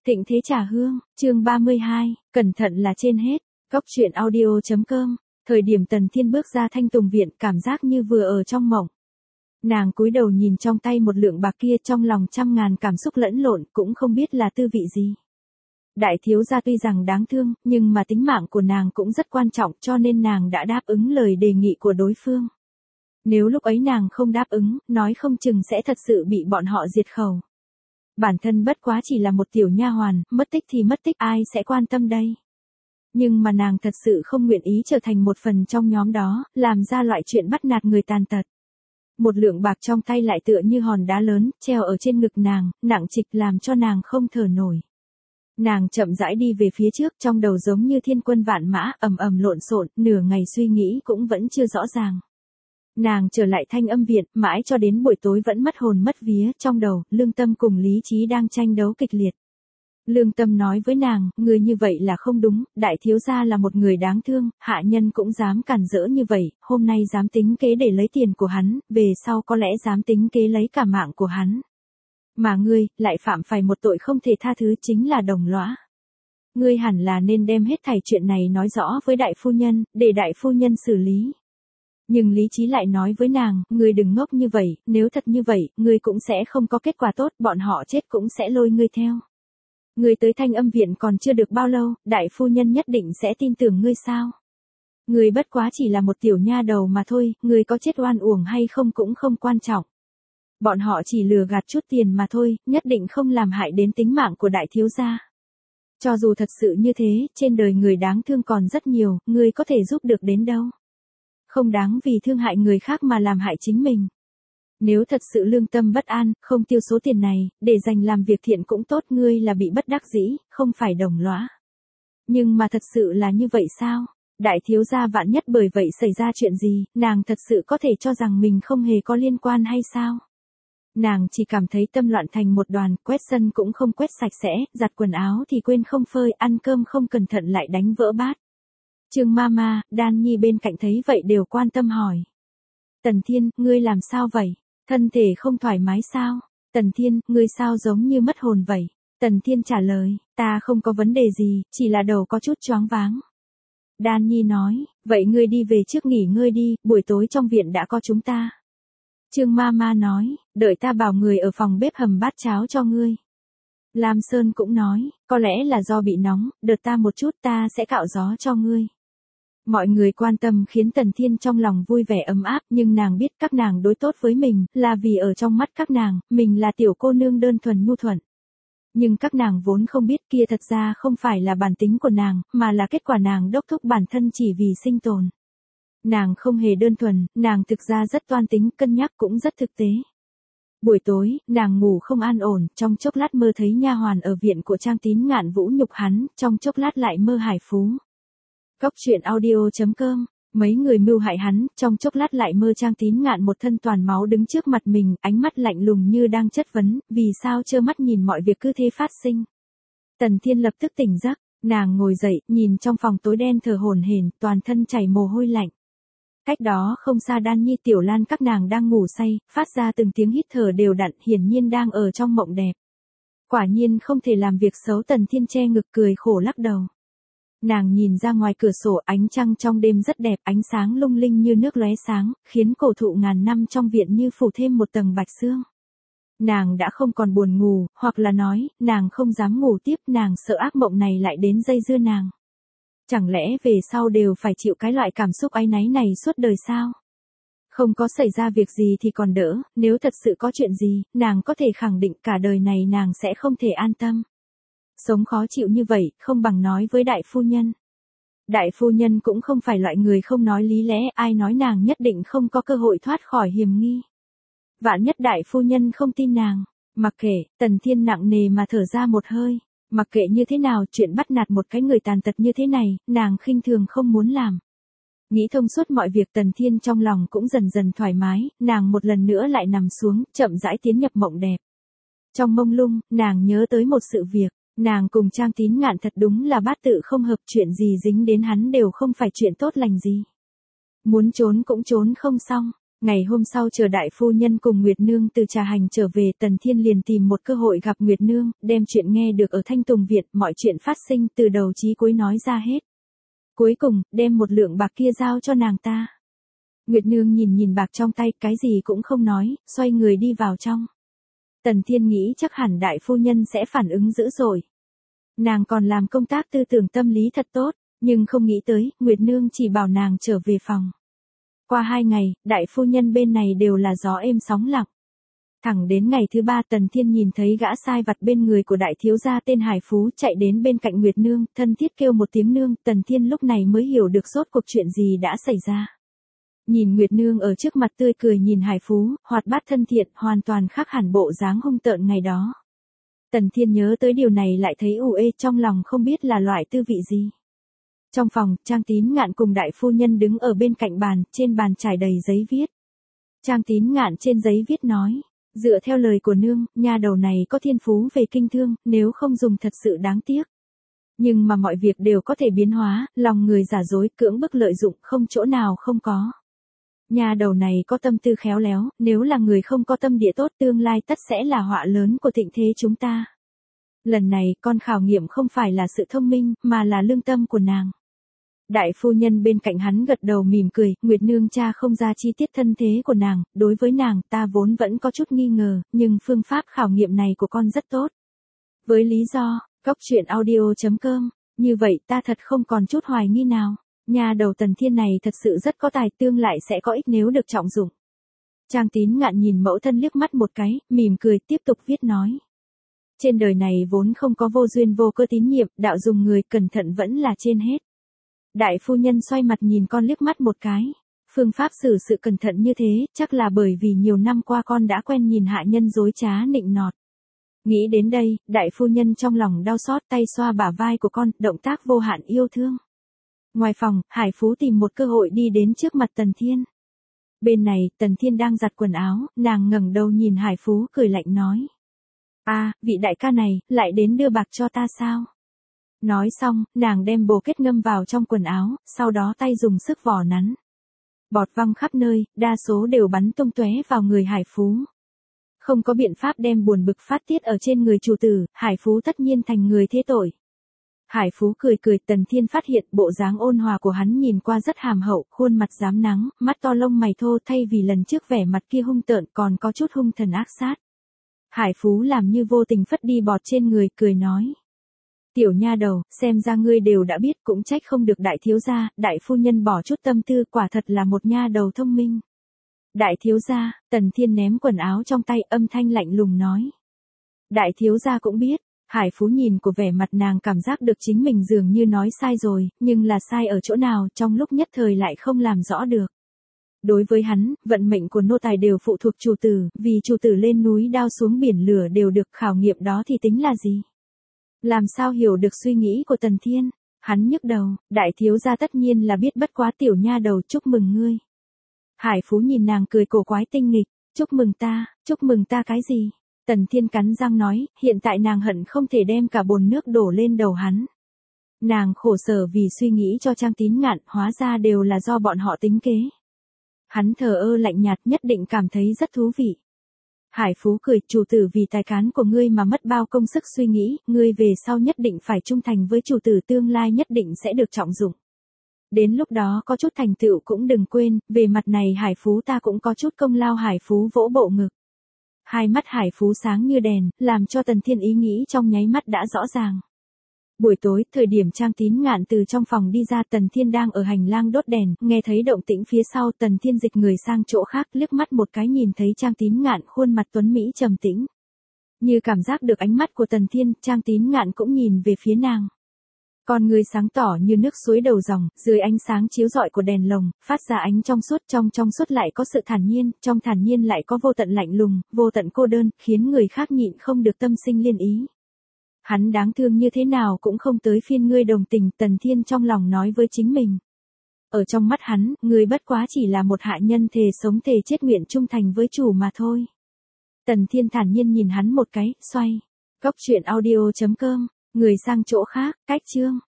Thịnh Thế Trà Hương, chương 32, cẩn thận là trên hết. Góc truyện audio.com. Thời điểm Tần Thiên bước ra Thanh Tùng viện, cảm giác như vừa ở trong mộng. Nàng cúi đầu nhìn trong tay một lượng bạc kia, trong lòng trăm ngàn cảm xúc lẫn lộn, cũng không biết là tư vị gì. Đại thiếu gia tuy rằng đáng thương, nhưng mà tính mạng của nàng cũng rất quan trọng, cho nên nàng đã đáp ứng lời đề nghị của đối phương. Nếu lúc ấy nàng không đáp ứng, nói không chừng sẽ thật sự bị bọn họ diệt khẩu. Bản thân bất quá chỉ là một tiểu nha hoàn, mất tích thì mất tích, ai sẽ quan tâm đây. Nhưng mà nàng thật sự không nguyện ý trở thành một phần trong nhóm đó, làm ra loại chuyện bắt nạt người tàn tật. Một lượng bạc trong tay lại tựa như hòn đá lớn, treo ở trên ngực nàng, nặng trịch làm cho nàng không thở nổi. Nàng chậm rãi đi về phía trước, trong đầu giống như thiên quân vạn mã, ầm ầm lộn xộn, nửa ngày suy nghĩ cũng vẫn chưa rõ ràng. Nàng trở lại Thanh Âm viện, mãi cho đến buổi tối vẫn mất hồn mất vía, trong đầu, lương tâm cùng lý trí đang tranh đấu kịch liệt. Lương tâm nói với nàng, người như vậy là không đúng, đại thiếu gia là một người đáng thương, hạ nhân cũng dám cản rỡ như vậy, hôm nay dám tính kế để lấy tiền của hắn, về sau có lẽ dám tính kế lấy cả mạng của hắn. Mà ngươi, lại phạm phải một tội không thể tha thứ, chính là đồng lõa. Ngươi hẳn là nên đem hết thảy chuyện này nói rõ với đại phu nhân, để đại phu nhân xử lý. Nhưng lý trí lại nói với nàng, ngươi đừng ngốc như vậy, nếu thật như vậy, ngươi cũng sẽ không có kết quả tốt, bọn họ chết cũng sẽ lôi ngươi theo. Ngươi tới Thanh Âm viện còn chưa được bao lâu, đại phu nhân nhất định sẽ tin tưởng ngươi sao? Ngươi bất quá chỉ là một tiểu nha đầu mà thôi, ngươi có chết oan uổng hay không cũng không quan trọng. Bọn họ chỉ lừa gạt chút tiền mà thôi, nhất định không làm hại đến tính mạng của đại thiếu gia. Cho dù thật sự như thế, trên đời người đáng thương còn rất nhiều, ngươi có thể giúp được đến đâu. Không đáng vì thương hại người khác mà làm hại chính mình. Nếu thật sự lương tâm bất an, không tiêu số tiền này, để dành làm việc thiện cũng tốt, ngươi là bị bất đắc dĩ, không phải đồng lõa. Nhưng mà thật sự là như vậy sao? Đại thiếu gia vạn nhất bởi vậy xảy ra chuyện gì, nàng thật sự có thể cho rằng mình không hề có liên quan hay sao? Nàng chỉ cảm thấy tâm loạn thành một đoàn, quét sân cũng không quét sạch sẽ, giặt quần áo thì quên không phơi, ăn cơm không cẩn thận lại đánh vỡ bát. Trương Mama, Đan Nhi bên cạnh thấy vậy đều quan tâm hỏi. Tần Thiên, ngươi làm sao vậy? Thân thể không thoải mái sao? Tần Thiên, ngươi sao giống như mất hồn vậy? Tần Thiên trả lời, ta không có vấn đề gì, chỉ là đầu có chút choáng váng. Đan Nhi nói, vậy ngươi đi về trước nghỉ ngơi đi, buổi tối trong viện đã có chúng ta. Trương Mama nói, đợi ta bảo người ở phòng bếp hầm bát cháo cho ngươi. Lam Sơn cũng nói, có lẽ là do bị nóng, đợt ta một chút ta sẽ cạo gió cho ngươi. Mọi người quan tâm khiến Tần Thiên trong lòng vui vẻ ấm áp, nhưng nàng biết các nàng đối tốt với mình, là vì ở trong mắt các nàng, mình là tiểu cô nương đơn thuần nhu thuận. Nhưng các nàng vốn không biết kia thật ra không phải là bản tính của nàng, mà là kết quả nàng đốc thúc bản thân chỉ vì sinh tồn. Nàng không hề đơn thuần, nàng thực ra rất toan tính, cân nhắc cũng rất thực tế. Buổi tối, nàng ngủ không an ổn, trong chốc lát mơ thấy nha hoàn ở viện của Trang Tín Ngạn vũ nhục hắn, trong chốc lát lại mơ hải phú. Góc truyện audio.com. Mấy người mưu hại hắn, trong chốc lát lại mơ Trang Tín Ngạn một thân toàn máu đứng trước mặt mình, ánh mắt lạnh lùng như đang chất vấn, vì sao trơ mắt nhìn mọi việc cứ thế phát sinh. Tần Thiên lập tức tỉnh giấc, nàng ngồi dậy, nhìn trong phòng tối đen thờ hổn hển, toàn thân chảy mồ hôi lạnh. Cách đó không xa Đan Nhi Tiểu Lan các nàng đang ngủ say, phát ra từng tiếng hít thở đều đặn, hiển nhiên đang ở trong mộng đẹp. Quả nhiên không thể làm việc xấu, Tần Thiên che ngực cười khổ lắc đầu. Nàng nhìn ra ngoài cửa sổ, ánh trăng trong đêm rất đẹp, ánh sáng lung linh như nước lóe sáng, khiến cổ thụ ngàn năm trong viện như phủ thêm một tầng bạch sương. Nàng đã không còn buồn ngủ, hoặc là nói, nàng không dám ngủ tiếp, nàng sợ ác mộng này lại đến dây dưa nàng. Chẳng lẽ về sau đều phải chịu cái loại cảm xúc áy náy này suốt đời sao? Không có xảy ra việc gì thì còn đỡ, nếu thật sự có chuyện gì, nàng có thể khẳng định cả đời này nàng sẽ không thể an tâm. Sống khó chịu như vậy, không bằng nói với đại phu nhân. Đại phu nhân cũng không phải loại người không nói lý lẽ, ai nói nàng nhất định không có cơ hội thoát khỏi hiểm nghi. Vạn nhất đại phu nhân không tin nàng, mặc kệ, Tần Thiên nặng nề mà thở ra một hơi. Mặc kệ như thế nào, chuyện bắt nạt một cái người tàn tật như thế này, nàng khinh thường không muốn làm. Nghĩ thông suốt mọi việc, Tần Thiên trong lòng cũng dần dần thoải mái, nàng một lần nữa lại nằm xuống, chậm rãi tiến nhập mộng đẹp. Trong mông lung, nàng nhớ tới một sự việc, nàng cùng Trang Tín Ngạn thật đúng là bát tự không hợp, chuyện gì dính đến hắn đều không phải chuyện tốt lành gì. Muốn trốn cũng trốn không xong. Ngày hôm sau chờ đại phu nhân cùng Nguyệt Nương từ trà hành trở về, Tần Thiên liền tìm một cơ hội gặp Nguyệt Nương, đem chuyện nghe được ở Thanh Tùng Viện, mọi chuyện phát sinh từ đầu chí cuối nói ra hết. Cuối cùng, đem một lượng bạc kia giao cho nàng ta. Nguyệt Nương nhìn bạc trong tay, cái gì cũng không nói, xoay người đi vào trong. Tần Thiên nghĩ chắc hẳn đại phu nhân sẽ phản ứng dữ dội. Nàng còn làm công tác tư tưởng tâm lý thật tốt, nhưng không nghĩ tới, Nguyệt Nương chỉ bảo nàng trở về phòng. Qua 2 ngày, đại phu nhân bên này đều là gió êm sóng lặng. Thẳng đến ngày thứ 3 Tần Thiên nhìn thấy gã sai vặt bên người của đại thiếu gia tên Hải Phú chạy đến bên cạnh Nguyệt Nương, thân thiết kêu một tiếng nương, Tần Thiên lúc này mới hiểu được rốt cuộc chuyện gì đã xảy ra. Nhìn Nguyệt Nương ở trước mặt tươi cười nhìn Hải Phú, hoạt bát thân thiện, hoàn toàn khác hẳn bộ dáng hung tợn ngày đó. Tần Thiên nhớ tới điều này lại thấy u ê trong lòng không biết là loại tư vị gì. Trong phòng, Trang Tín Ngạn cùng đại phu nhân đứng ở bên cạnh bàn, trên bàn trải đầy giấy viết. Trang Tín Ngạn trên giấy viết nói, dựa theo lời của nương, nha đầu này có thiên phú về kinh thương, nếu không dùng thật sự đáng tiếc. Nhưng mà mọi việc đều có thể biến hóa, lòng người giả dối, cưỡng bức lợi dụng, không chỗ nào không có. Nha đầu này có tâm tư khéo léo, nếu là người không có tâm địa tốt tương lai tất sẽ là họa lớn của thịnh thế chúng ta. Lần này con khảo nghiệm không phải là sự thông minh, mà là lương tâm của nàng. Đại phu nhân bên cạnh hắn gật đầu mỉm cười, Nguyệt Nương cha không ra chi tiết thân thế của nàng, đối với nàng ta vốn vẫn có chút nghi ngờ, nhưng phương pháp khảo nghiệm này của con rất tốt. Với lý do, coctruyện.audio.com, như vậy ta thật không còn chút hoài nghi nào. Nhà đầu Tần Thiên này thật sự rất có tài, tương lại sẽ có ích nếu được trọng dụng. Trang Tín Ngạn nhìn mẫu thân liếc mắt một cái, mỉm cười tiếp tục viết nói. Trên đời này vốn không có vô duyên vô cớ tín nhiệm, đạo dùng người cẩn thận vẫn là trên hết. Đại phu nhân xoay mặt nhìn con liếc mắt một cái. Phương pháp xử sự cẩn thận như thế, chắc là bởi vì nhiều năm qua con đã quen nhìn hạ nhân dối trá nịnh nọt. Nghĩ đến đây, đại phu nhân trong lòng đau xót tay xoa bả vai của con, động tác vô hạn yêu thương. Ngoài phòng, Hải Phú tìm một cơ hội đi đến trước mặt Tần Thiên. Bên này, Tần Thiên đang giặt quần áo, nàng ngẩng đầu nhìn Hải Phú cười lạnh nói. Vị đại ca này, lại đến đưa bạc cho ta sao? Nói xong, nàng đem bồ kết ngâm vào trong quần áo, sau đó tay dùng sức vò nắn. Bọt văng khắp nơi, đa số đều bắn tung tóe vào người Hải Phú. Không có biện pháp đem buồn bực phát tiết ở trên người chủ tử, Hải Phú tất nhiên thành người thế tội. Hải Phú cười cười, Tần Thiên phát hiện bộ dáng ôn hòa của hắn nhìn qua rất hàm hậu, khuôn mặt rám nắng, mắt to lông mày thô thay vì lần trước vẻ mặt kia hung tợn còn có chút hung thần ác sát. Hải Phú làm như vô tình phất đi bọt trên người, cười nói. Tiểu nha đầu, xem ra ngươi đều đã biết, cũng trách không được đại thiếu gia, đại phu nhân bỏ chút tâm tư, quả thật là một nha đầu thông minh. Đại thiếu gia, Tần Thiên ném quần áo trong tay, âm thanh lạnh lùng nói. Đại thiếu gia cũng biết. Hải Phú nhìn của vẻ mặt nàng cảm giác được chính mình dường như nói sai rồi, nhưng là sai ở chỗ nào trong lúc nhất thời lại không làm rõ được. Đối với hắn, vận mệnh của nô tài đều phụ thuộc chủ tử, vì chủ tử lên núi đao xuống biển lửa đều được khảo nghiệm đó thì tính là gì? Làm sao hiểu được suy nghĩ của Tần Thiên? Hắn nhức đầu, đại thiếu gia tất nhiên là biết bất quá tiểu nha đầu, chúc mừng ngươi. Hải Phú nhìn nàng cười cổ quái tinh nghịch, chúc mừng ta cái gì? Tần Thiên cắn răng nói, hiện tại nàng hận không thể đem cả bồn nước đổ lên đầu hắn. Nàng khổ sở vì suy nghĩ cho Trang Tín Ngạn, hóa ra đều là do bọn họ tính kế. Hắn thờ ơ lạnh nhạt, nhất định cảm thấy rất thú vị. Hải Phú cười, chủ tử vì tài cán của ngươi mà mất bao công sức suy nghĩ, ngươi về sau nhất định phải trung thành với chủ tử, tương lai nhất định sẽ được trọng dụng. Đến lúc đó có chút thành tựu cũng đừng quên, về mặt này Hải Phú ta cũng có chút công lao. Hải Phú vỗ bộ ngực. Hai mắt Hải Phú sáng như đèn, làm cho Tần Thiên ý nghĩ trong nháy mắt đã rõ ràng. Buổi tối, thời điểm Trang Tín Ngạn từ trong phòng đi ra, Tần Thiên đang ở hành lang đốt đèn, nghe thấy động tĩnh phía sau, Tần Thiên dịch người sang chỗ khác, liếc mắt một cái nhìn thấy Trang Tín Ngạn khuôn mặt tuấn mỹ trầm tĩnh. Như cảm giác được ánh mắt của Tần Thiên, Trang Tín Ngạn cũng nhìn về phía nàng. Con người sáng tỏ như nước suối đầu dòng, dưới ánh sáng chiếu rọi của đèn lồng, phát ra ánh trong suốt lại có sự thản nhiên, trong thản nhiên lại có vô tận lạnh lùng, vô tận cô đơn, khiến người khác nhịn không được tâm sinh liên ý. Hắn đáng thương như thế nào cũng không tới phiên ngươi đồng tình, Tần Thiên trong lòng nói với chính mình. Ở trong mắt hắn, ngươi bất quá chỉ là một hạ nhân thề sống thề chết nguyện trung thành với chủ mà thôi. Tần Thiên thản nhiên nhìn hắn một cái, xoay. Coctruyện.audio.com, người sang chỗ khác, cách chương.